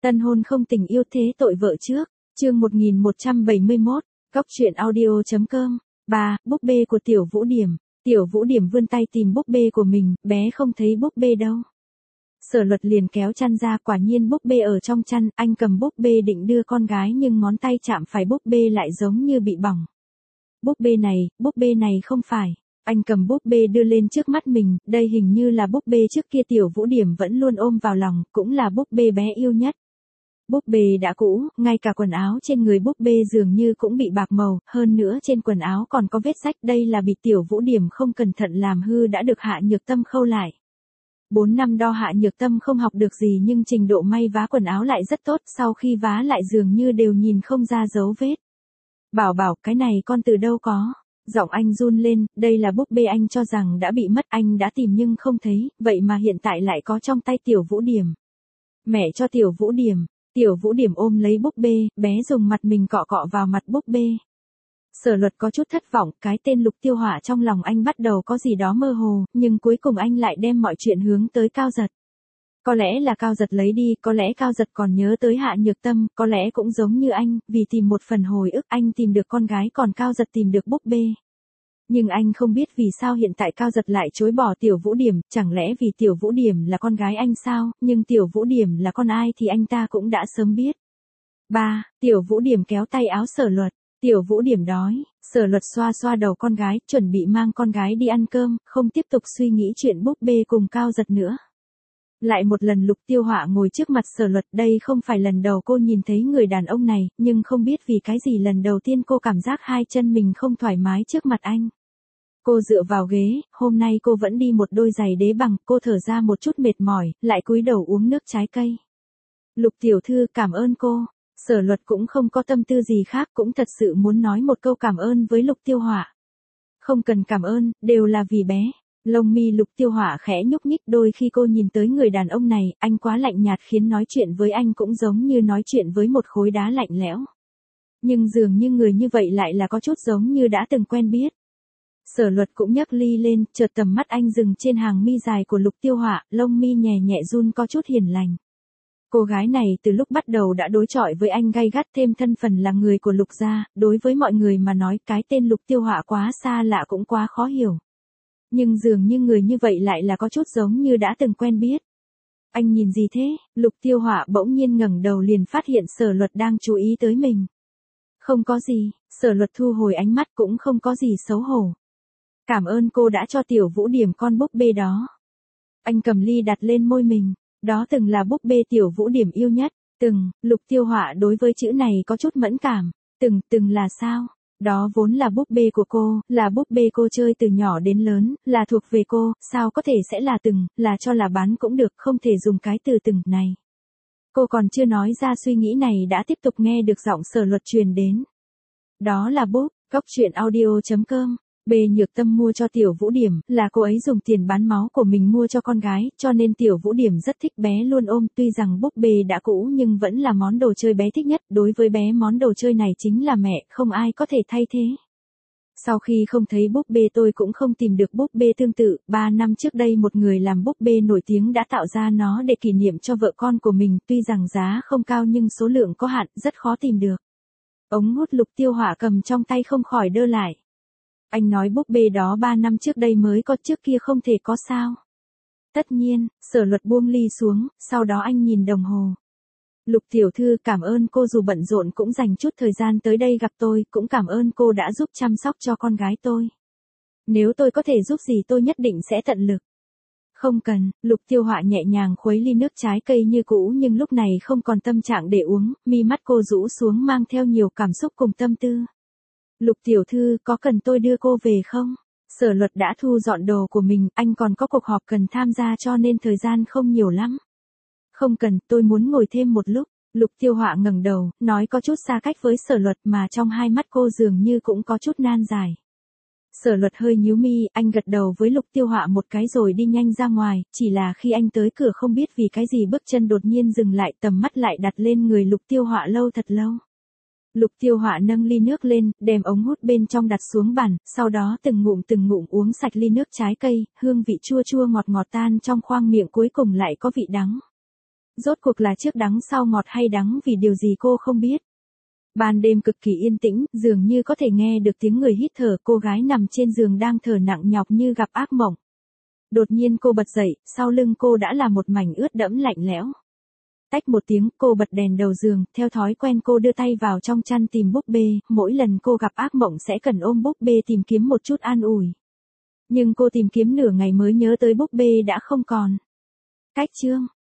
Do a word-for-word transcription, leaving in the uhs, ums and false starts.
Tân hôn không tình yêu thế tội vợ trước, chương một nghìn một trăm bảy mươi mốt, Cóc truyện audio chấm com. ba. Búp bê của Tiểu Vũ Điểm. Tiểu Vũ Điểm vươn tay tìm búp bê của mình, bé không thấy búp bê đâu. Sở Luật liền kéo chăn ra, quả nhiên búp bê ở trong chăn, anh cầm búp bê định đưa con gái nhưng ngón tay chạm phải búp bê lại giống như bị bỏng. Búp bê này, búp bê này không phải. Anh cầm búp bê đưa lên trước mắt mình, đây hình như là búp bê trước kia Tiểu Vũ Điểm vẫn luôn ôm vào lòng, cũng là búp bê bé yêu nhất. Búp bê đã cũ, ngay cả quần áo trên người búp bê dường như cũng bị bạc màu, hơn nữa trên quần áo còn có vết rách, đây là bị Tiểu Vũ Điểm không cẩn thận làm hư đã được Hạ Nhược Tâm khâu lại. Bốn năm đo Hạ Nhược Tâm không học được gì nhưng trình độ may vá quần áo lại rất tốt, sau khi vá lại dường như đều nhìn không ra dấu vết. Bảo bảo, cái này con từ đâu có? Giọng anh run lên, đây là búp bê anh cho rằng đã bị mất, anh đã tìm nhưng không thấy, vậy mà hiện tại lại có trong tay Tiểu Vũ Điểm. Mẹ cho Tiểu Vũ Điểm. Tiểu Vũ Điểm ôm lấy búp bê, bé dùng mặt mình cọ cọ vào mặt búp bê. Sở Luật có chút thất vọng, cái tên Lục Tiêu Hỏa trong lòng anh bắt đầu có gì đó mơ hồ, nhưng cuối cùng anh lại đem mọi chuyện hướng tới Cao Giật. Có lẽ là Cao Giật lấy đi, có lẽ Cao Giật còn nhớ tới Hạ Nhược Tâm, có lẽ cũng giống như anh, vì tìm một phần hồi ức anh tìm được con gái còn Cao Giật tìm được búp bê. Nhưng anh không biết vì sao hiện tại Cao Giật lại chối bỏ Tiểu Vũ Điểm, chẳng lẽ vì Tiểu Vũ Điểm là con gái anh sao, nhưng Tiểu Vũ Điểm là con ai thì anh ta cũng đã sớm biết. ba. Tiểu Vũ Điểm kéo tay áo Sở Luật. Tiểu Vũ Điểm đói, Sở Luật xoa xoa đầu con gái, chuẩn bị mang con gái đi ăn cơm, không tiếp tục suy nghĩ chuyện búp bê cùng Cao Giật nữa. Lại một lần Lục Tiêu Hỏa ngồi trước mặt Sở Luật, đây không phải lần đầu cô nhìn thấy người đàn ông này, nhưng không biết vì cái gì lần đầu tiên cô cảm giác hai chân mình không thoải mái trước mặt anh. Cô dựa vào ghế, hôm nay cô vẫn đi một đôi giày đế bằng, cô thở ra một chút mệt mỏi, lại cúi đầu uống nước trái cây. Lục tiểu thư, cảm ơn cô. Sở Luật cũng không có tâm tư gì khác, cũng thật sự muốn nói một câu cảm ơn với Lục Tiêu Hỏa. Không cần cảm ơn, đều là vì bé. Lông mi Lục Tiêu Hỏa khẽ nhúc nhích, đôi khi cô nhìn tới người đàn ông này, anh quá lạnh nhạt khiến nói chuyện với anh cũng giống như nói chuyện với một khối đá lạnh lẽo. Nhưng dường như người như vậy lại là có chút giống như đã từng quen biết. Sở Luật cũng nhấc ly lên, chợt tầm mắt anh dừng trên hàng mi dài của Lục Tiêu Hỏa, lông mi nhẹ nhẹ run có chút hiền lành. Cô gái này từ lúc bắt đầu đã đối chọi với anh gay gắt, thêm thân phần là người của Lục gia, đối với mọi người mà nói cái tên Lục Tiêu Hỏa quá xa lạ cũng quá khó hiểu. Nhưng dường như người như vậy lại là có chút giống như đã từng quen biết. Anh nhìn gì thế? Lục Tiêu Hỏa bỗng nhiên ngẩng đầu liền phát hiện Sở Luật đang chú ý tới mình. Không có gì, Sở Luật thu hồi ánh mắt, cũng không có gì xấu hổ. Cảm ơn cô đã cho Tiểu Vũ Điểm con búp bê đó. Anh cầm ly đặt lên môi mình. Đó từng là búp bê Tiểu Vũ Điểm yêu nhất. Từng, Lục Tiêu Hỏa đối với chữ này có chút mẫn cảm. Từng, từng là sao? Đó vốn là búp bê của cô, là búp bê cô chơi từ nhỏ đến lớn, là thuộc về cô, sao có thể sẽ là từng, là cho là bán cũng được, không thể dùng cái từ từng này. Cô còn chưa nói ra suy nghĩ này đã tiếp tục nghe được giọng Sở Luật truyền đến. Đó là búp, Cóc truyện audio chấm com. Bê Nhược Tâm mua cho Tiểu Vũ Điểm, là cô ấy dùng tiền bán máu của mình mua cho con gái, cho nên Tiểu Vũ Điểm rất thích bé luôn ôm, tuy rằng búp bê đã cũ nhưng vẫn là món đồ chơi bé thích nhất, đối với bé món đồ chơi này chính là mẹ, không ai có thể thay thế. Sau khi không thấy búp bê tôi cũng không tìm được búp bê tương tự, ba năm trước đây một người làm búp bê nổi tiếng đã tạo ra nó để kỷ niệm cho vợ con của mình, tuy rằng giá không cao nhưng số lượng có hạn, rất khó tìm được. Ống hút Lục Tiêu Hỏa cầm trong tay không khỏi đơ lại. Anh nói búp bê đó ba năm trước đây mới có, trước kia không thể có sao? Tất nhiên, Sở Luật buông ly xuống, sau đó anh nhìn đồng hồ. Lục tiểu thư, cảm ơn cô dù bận rộn cũng dành chút thời gian tới đây gặp tôi, cũng cảm ơn cô đã giúp chăm sóc cho con gái tôi. Nếu tôi có thể giúp gì tôi nhất định sẽ tận lực. Không cần, Lục Tiêu Hỏa nhẹ nhàng khuấy ly nước trái cây như cũ nhưng lúc này không còn tâm trạng để uống, mi mắt cô rũ xuống mang theo nhiều cảm xúc cùng tâm tư. Lục tiểu thư, có cần tôi đưa cô về không? Sở Luật đã thu dọn đồ của mình, anh còn có cuộc họp cần tham gia cho nên thời gian không nhiều lắm. Không cần, tôi muốn ngồi thêm một lúc. Lục Tiêu Hỏa ngẩng đầu, nói có chút xa cách với Sở Luật mà trong hai mắt cô dường như cũng có chút nan giải. Sở Luật hơi nhíu mi, anh gật đầu với Lục Tiêu Hỏa một cái rồi đi nhanh ra ngoài, chỉ là khi anh tới cửa không biết vì cái gì bước chân đột nhiên dừng lại, tầm mắt lại đặt lên người Lục Tiêu Hỏa lâu thật lâu. Lục Tiêu Hỏa nâng ly nước lên, đem ống hút bên trong đặt xuống bàn, sau đó từng ngụm từng ngụm uống sạch ly nước trái cây, hương vị chua chua ngọt ngọt tan trong khoang miệng cuối cùng lại có vị đắng. Rốt cuộc là trước đắng sau ngọt hay đắng vì điều gì cô không biết. Ban đêm cực kỳ yên tĩnh, dường như có thể nghe được tiếng người hít thở, cô gái nằm trên giường đang thở nặng nhọc như gặp ác mộng. Đột nhiên cô bật dậy, sau lưng cô đã là một mảnh ướt đẫm lạnh lẽo. Tách một tiếng, cô bật đèn đầu giường, theo thói quen cô đưa tay vào trong chăn tìm búp bê, mỗi lần cô gặp ác mộng sẽ cần ôm búp bê tìm kiếm một chút an ủi. Nhưng cô tìm kiếm nửa ngày mới nhớ tới búp bê đã không còn. Cách chương